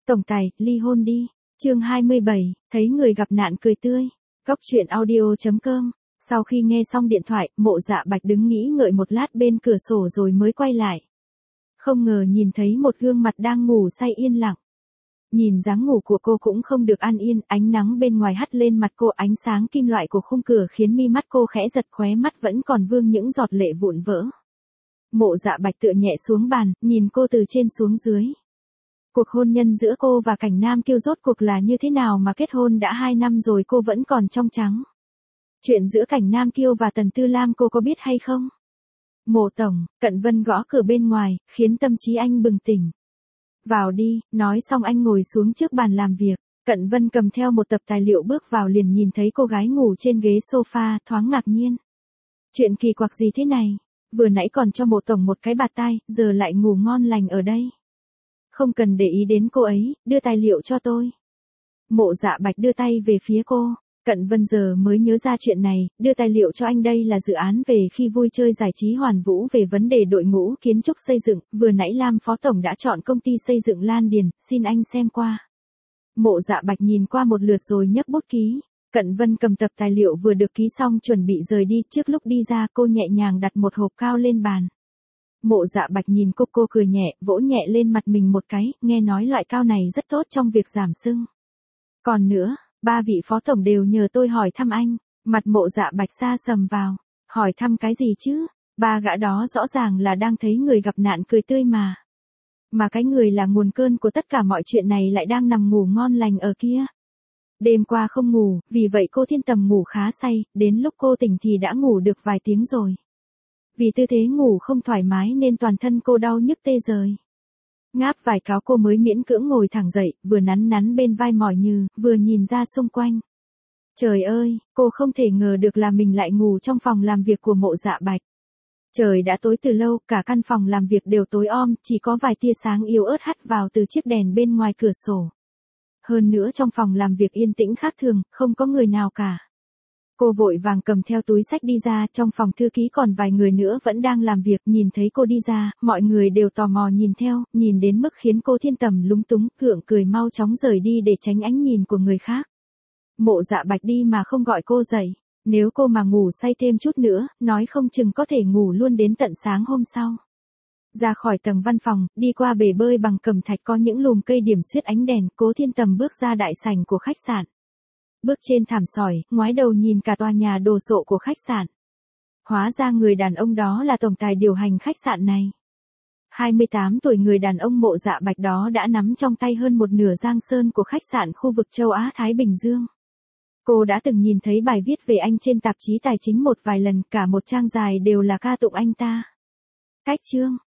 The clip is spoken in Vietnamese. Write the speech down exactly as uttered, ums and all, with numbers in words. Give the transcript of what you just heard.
Tổng tài, ly hôn đi. Chương hai mươi bảy, thấy người gặp nạn cười tươi. Góc truyện audio chấm com. Sau khi nghe xong điện thoại, Mộ Dạ Bạch đứng nghĩ ngợi một lát bên cửa sổ rồi mới quay lại. Không ngờ nhìn thấy một gương mặt đang ngủ say yên lặng. Nhìn dáng ngủ của cô cũng không được an yên, ánh nắng bên ngoài hắt lên mặt cô, ánh sáng kim loại của khung cửa khiến mi mắt cô khẽ giật, khóe mắt vẫn còn vương những giọt lệ vụn vỡ. Mộ Dạ Bạch tựa nhẹ xuống bàn, nhìn cô từ trên xuống dưới. Cuộc hôn nhân giữa cô và Cảnh Nam Kiêu rốt cuộc là như thế nào mà kết hôn đã hai năm rồi cô vẫn còn trong trắng. Chuyện giữa Cảnh Nam Kiêu và Tần Tư Lam cô có biết hay không? Mộ tổng, Cận Vân gõ cửa bên ngoài, khiến tâm trí anh bừng tỉnh. Vào đi, nói xong anh ngồi xuống trước bàn làm việc. Cận Vân cầm theo một tập tài liệu bước vào liền nhìn thấy cô gái ngủ trên ghế sofa, thoáng ngạc nhiên. Chuyện kỳ quặc gì thế này? Vừa nãy còn cho Mộ tổng một cái bạt tai, giờ lại ngủ ngon lành ở đây. Không cần để ý đến cô ấy, đưa tài liệu cho tôi. Mộ Dạ Bạch đưa tay về phía cô. Cận Vân giờ mới nhớ ra chuyện này, đưa tài liệu cho anh, đây là dự án về khi vui chơi giải trí Hoàn Vũ về vấn đề đội ngũ kiến trúc xây dựng, vừa nãy Lam Phó Tổng đã chọn công ty xây dựng Lan Điền, xin anh xem qua. Mộ Dạ Bạch nhìn qua một lượt rồi nhấc bút ký. Cận Vân cầm tập tài liệu vừa được ký xong chuẩn bị rời đi, trước lúc đi ra cô nhẹ nhàng đặt một hộp cao lên bàn. Mộ Dạ Bạch nhìn cô, cô cười nhẹ, vỗ nhẹ lên mặt mình một cái, nghe nói loại cao này rất tốt trong việc giảm sưng. Còn nữa, ba vị phó tổng đều nhờ tôi hỏi thăm anh. Mặt Mộ Dạ Bạch sa sầm vào. Hỏi thăm cái gì chứ? Ba gã đó rõ ràng là đang thấy người gặp nạn cười tươi mà. Mà cái người là nguồn cơn của tất cả mọi chuyện này lại đang nằm ngủ ngon lành ở kia. Đêm qua không ngủ, vì vậy cô Thiên Tầm ngủ khá say, đến lúc cô tỉnh thì đã ngủ được vài tiếng rồi. Vì tư thế ngủ không thoải mái nên toàn thân cô đau nhức tê rời. Ngáp vài cáo cô mới miễn cưỡng ngồi thẳng dậy, vừa nắn nắn bên vai mỏi nhừ, vừa nhìn ra xung quanh. Trời ơi, cô không thể ngờ được là mình lại ngủ trong phòng làm việc của Mộ Dạ Bạch. Trời đã tối từ lâu, cả căn phòng làm việc đều tối om, chỉ có vài tia sáng yếu ớt hắt vào từ chiếc đèn bên ngoài cửa sổ. Hơn nữa trong phòng làm việc yên tĩnh khác thường, không có người nào cả. Cô vội vàng cầm theo túi xách đi ra, trong phòng thư ký còn vài người nữa vẫn đang làm việc, nhìn thấy cô đi ra, mọi người đều tò mò nhìn theo, nhìn đến mức khiến cô Thiên Tầm lúng túng, gượng cười mau chóng rời đi để tránh ánh nhìn của người khác. Mộ Dạ Bạch đi mà không gọi cô dậy, nếu cô mà ngủ say thêm chút nữa, nói không chừng có thể ngủ luôn đến tận sáng hôm sau. Ra khỏi tầng văn phòng, đi qua bể bơi bằng cẩm thạch có những lùm cây điểm xuyết ánh đèn, Cố Thiên Tầm bước ra đại sảnh của khách sạn. Bước trên thảm sỏi, ngoái đầu nhìn cả tòa nhà đồ sộ của khách sạn. Hóa ra người đàn ông đó là tổng tài điều hành khách sạn này. hai mươi tám tuổi người đàn ông Mộ Dạ Bạch đó đã nắm trong tay hơn một nửa giang sơn của khách sạn khu vực châu Á Thái Bình Dương. Cô đã từng nhìn thấy bài viết về anh trên tạp chí tài chính một vài lần, cả một trang dài đều là ca tụng anh ta. Cách chương